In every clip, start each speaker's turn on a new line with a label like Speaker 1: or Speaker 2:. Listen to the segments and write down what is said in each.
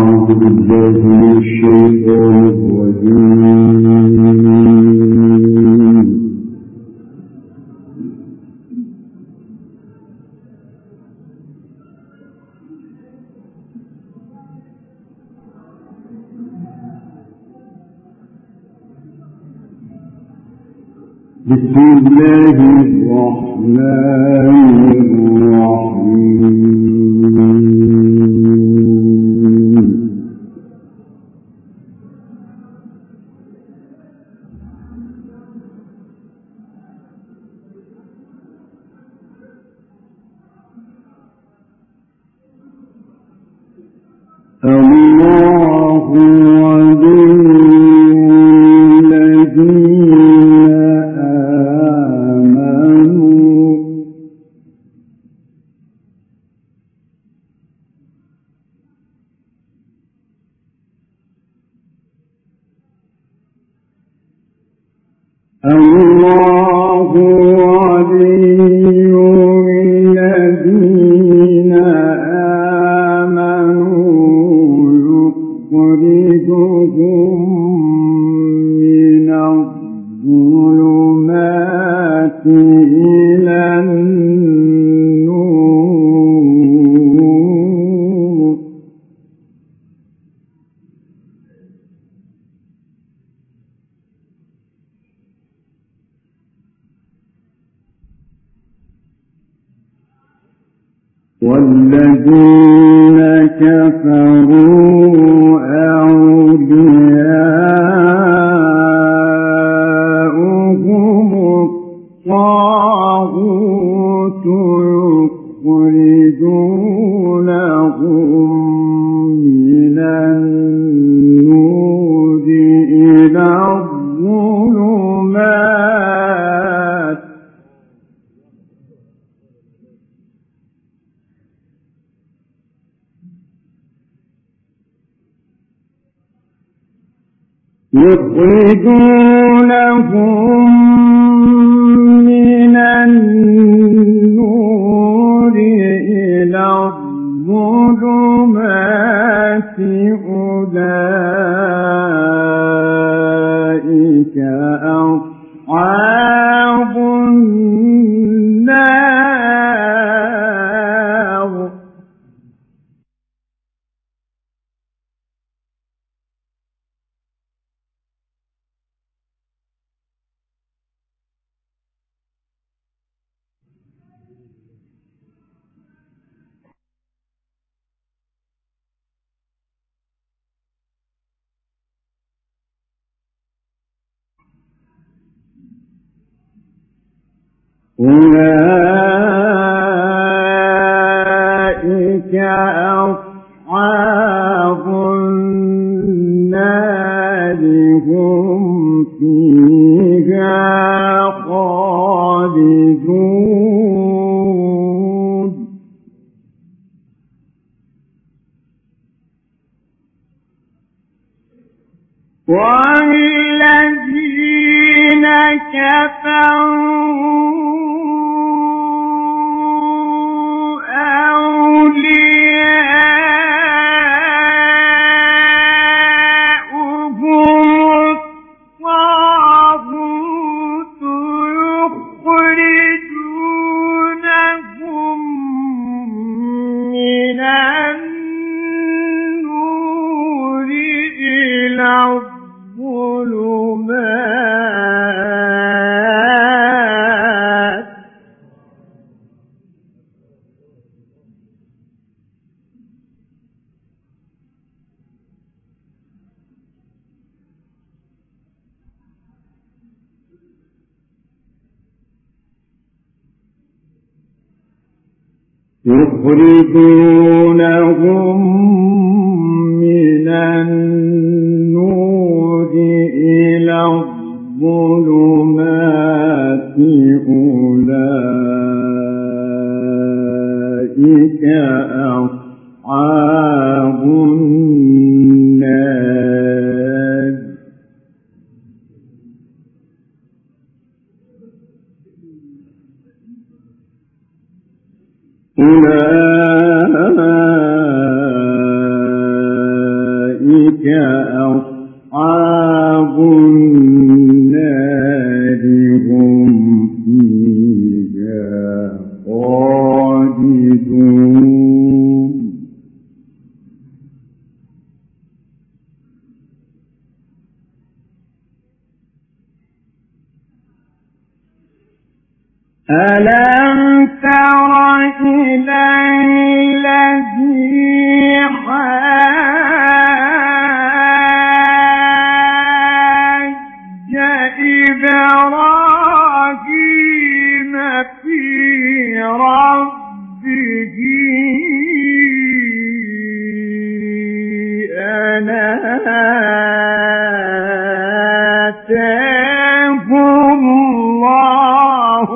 Speaker 1: أعوذ بالله من الشيطان الرجيم. بسم الله الرحمن الرحيم. الله ولي الذين آمنوا يخرجهم من الظلمات إلى النور. والذين كفروا أولياؤهم الطاغوت يخرجونهم من النور إلى الظلمات. يخرجونهم من النور إلى الظلمات أولئك أصحاب النار. أولئك أصحاب النار هم فيها خالدون. والذين كفروا يخرجونهم من النور إلى الظلمات أولئك أصحاب النار. أولئك ألم تر إلى الذي حاج إبراهيم في ربه أن آتاه الله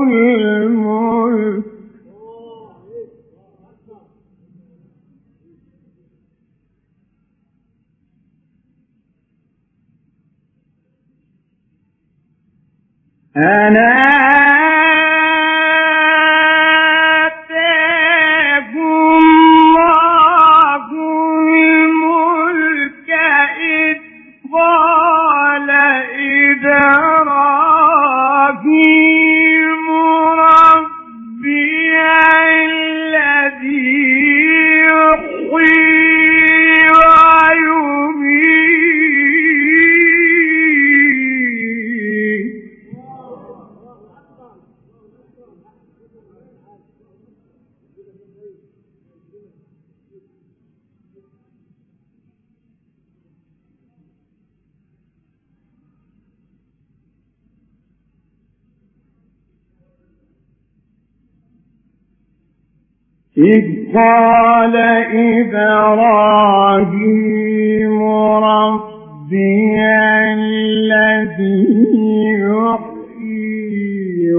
Speaker 1: الملك أن آتاه الله الملك إذ قال إبراهيم ربي الذي يحيي ويميت إذ قال إبراهيم ربي الذي يحيي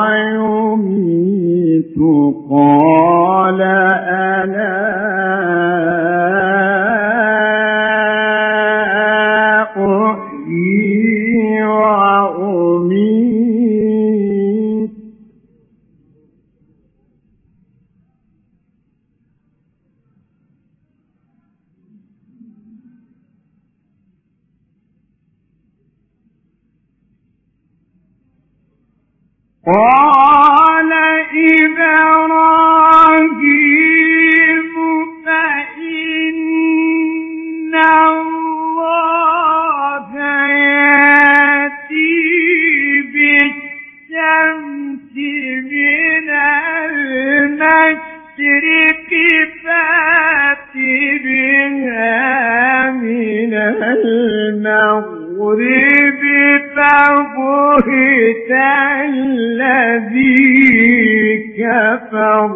Speaker 1: ويميت قال أنا أحيي وأميت قال إبراهيم فإن الله يأتي بالشمس من المشرق فأت بها من المغرب فبهت الذي كفر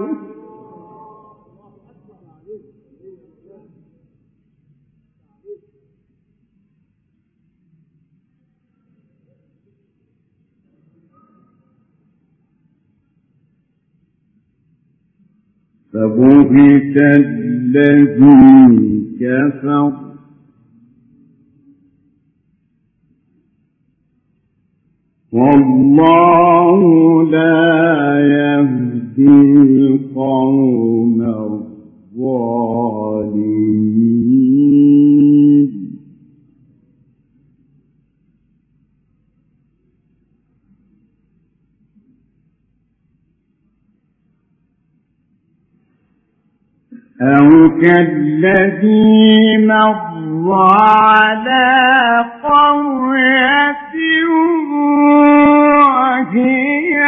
Speaker 1: فبهت الذي كفر والله لا يهدي القوم الظالمين أو كالذي مر على قرية وهي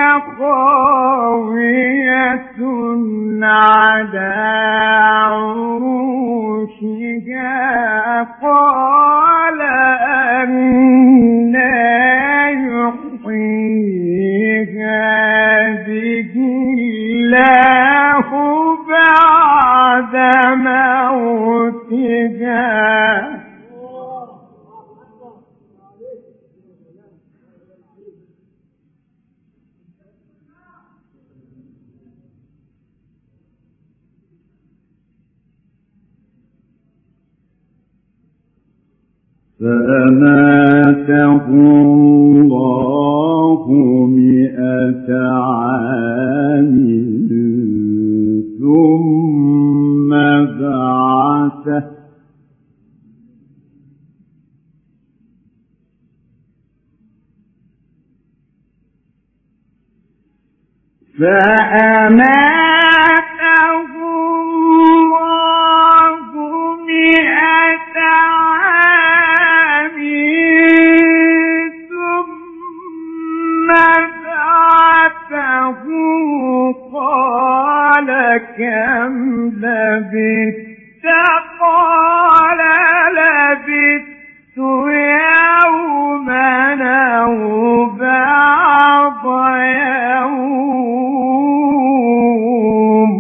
Speaker 1: خاوية على عروشها قال أنى يحيي هذه الله بعد موتها فأماته الله 100 عام ثم بعثه فأماته الله 100 عام ثم بعثه قال لبثت يوما أو بعض يوم.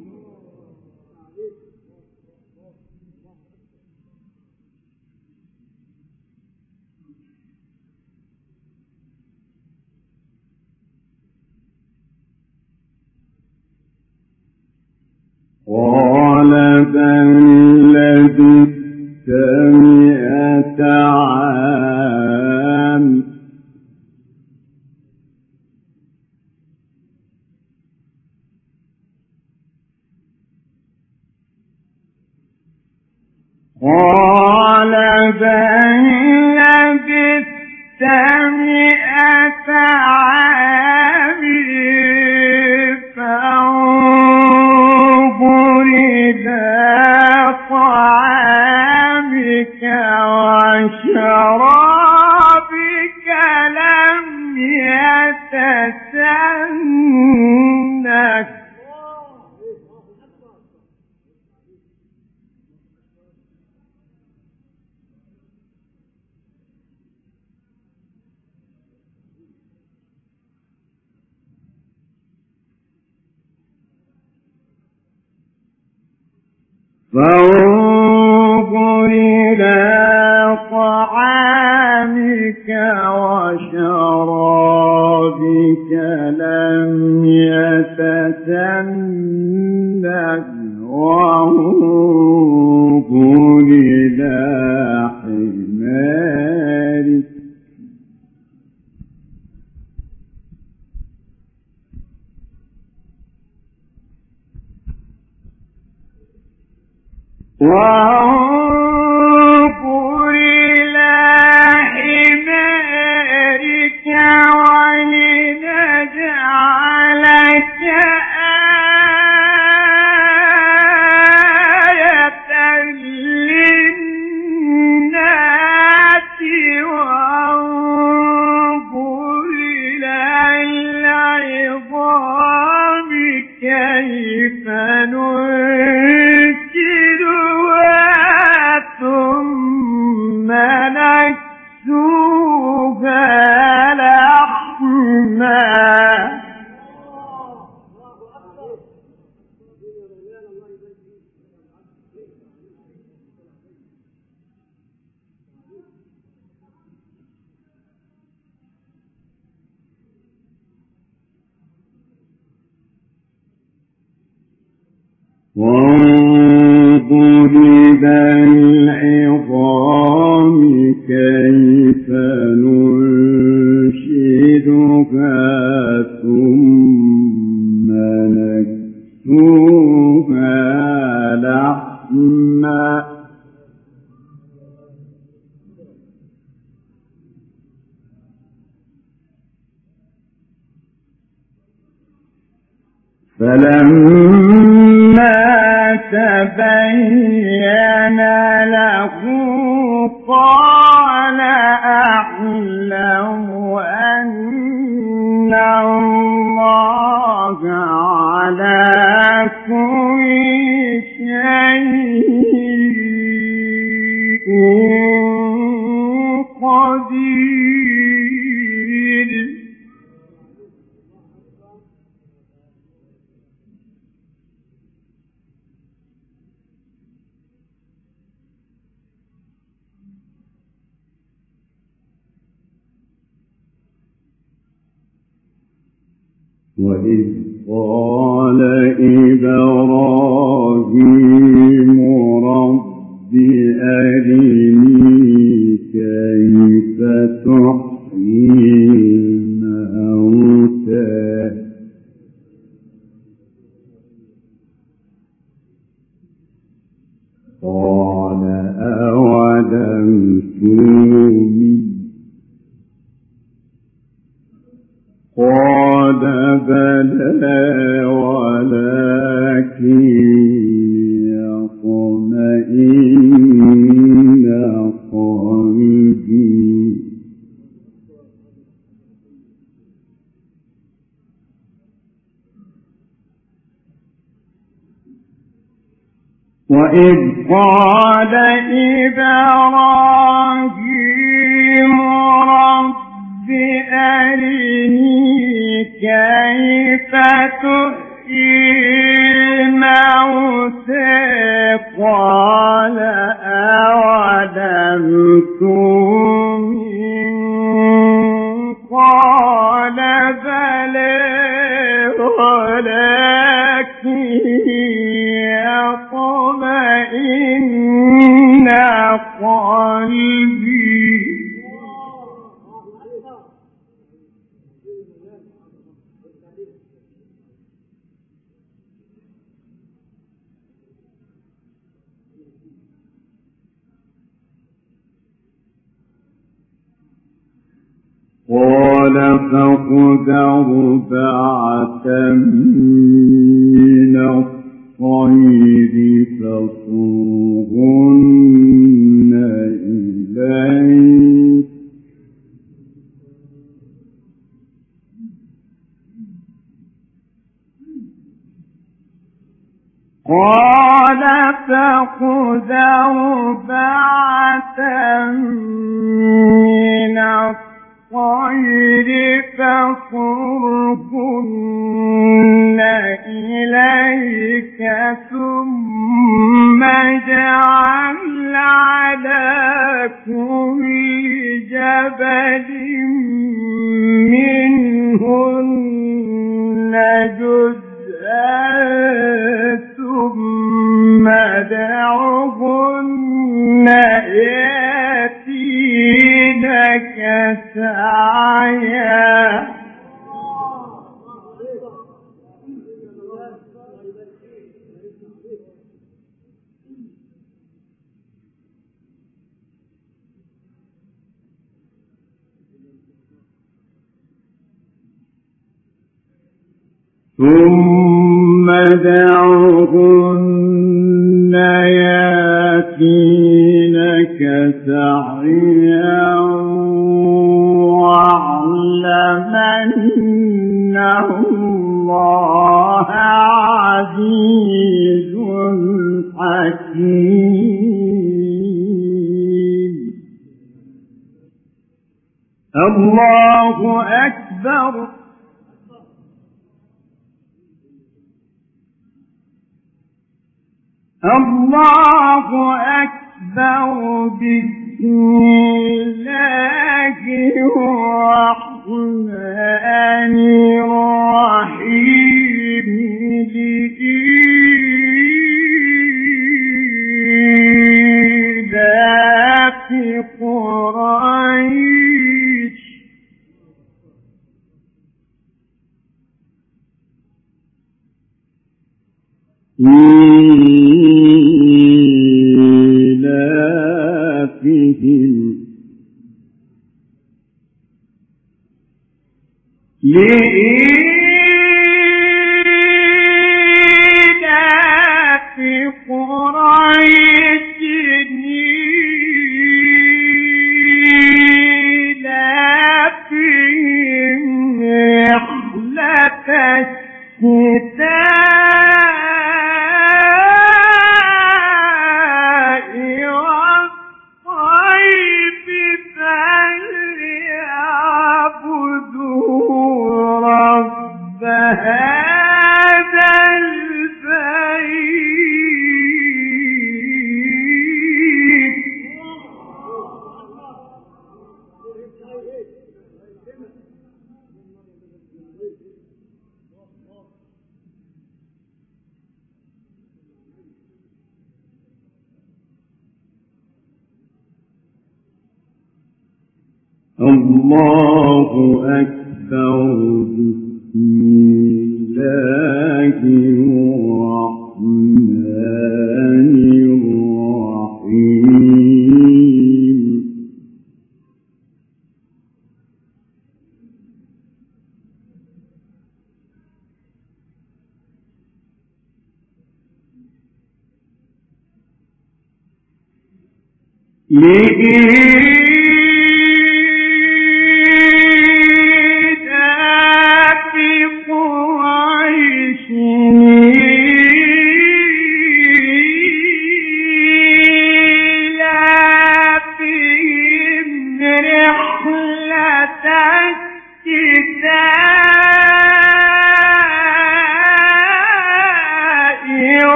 Speaker 1: قال بل لبثت 100 عام. قال بل لبثت 100 عام فانظر إلى طعامك وشرابك لم يتسنه. فانظر إلى طعامك وشرابك لم يتسنه وانظر إلى حمارك وانظر إلى حمارك ولنجعلك آية للناس وانظر إلى العظام كيف ثم نكسوها لحما. وانظر إلى العظام كيف ننشدها ثم نكسوها لحما. فلما تبين له قال أعلم أن الله على كل شيء قدير. وإذ قال إبراهيم رب أرني كيف تحيي الموتى قال أولم تؤمن قال بلى ولكن يطمئن قلبي. وإذ قال إبراهيم رب أرني كيف تحيي الموتى قال أولم تؤمن قال بلى ولكن يطمئن قلبي قال فخذ أربعة من الطير فصرهن إليك قال فخذ أربعة من الطير فصرهن إليك ثم اجعل على كل جبل منهن جزءا ثم دعهن يأتينك سعيا ثم دعهن يأتينك سعيا واعلم أن الله عزيز حكيم. الله أكبر. الله أكبر. بسم الله الرحمن الرحيم. لإيلاف قريش لإيلاف قريش إيلافهم رحلة الشتاء والصيف فليعبدوا رب هذا البيت. الله أكبر. بسم الله الرحمن الرحيم.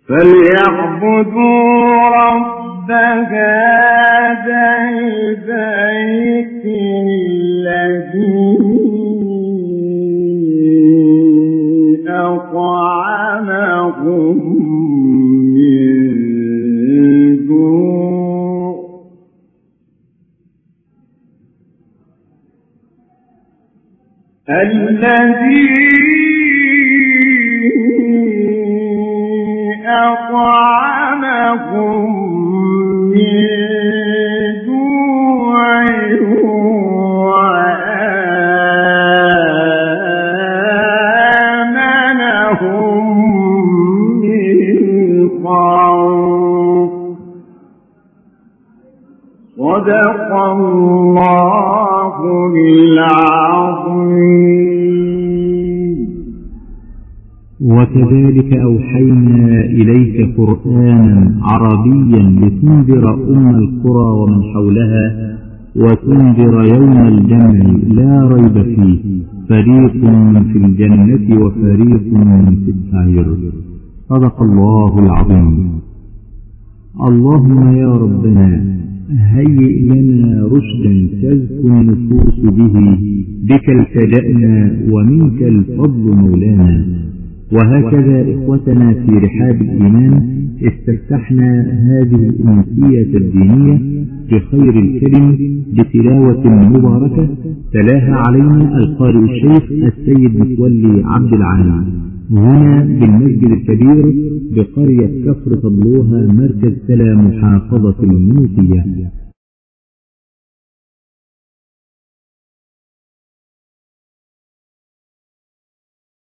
Speaker 1: فليعبدوا رب هذا البيت الذي أطعمهم من جوع أطعمهم من جوع وآمنهم من خوف. صدق الله العظيم.
Speaker 2: وكذلك أوحينا إليك قرآنا عربيا لتنذر القرى ومن حولها وتنذر يوم الجمع لا ريب فيه، فريق في الجنة وفريق في السعير. صدق الله العظيم. اللهم يا ربنا هيئ لنا رشدا تزكو النفوس به، بك التجأنا ومنك الفضل مولانا. وهكذا إخوتنا في رحاب الإيمان استفتحنا هذه الأمسية الدينية بخير الكلم بتلاوة مباركة تلاها علينا القارئ الشيخ السيد متولي عبد العالي هنا بالمسجد الكبير بقرية كفر طبلوها مركز سلا محافظة المنوفية.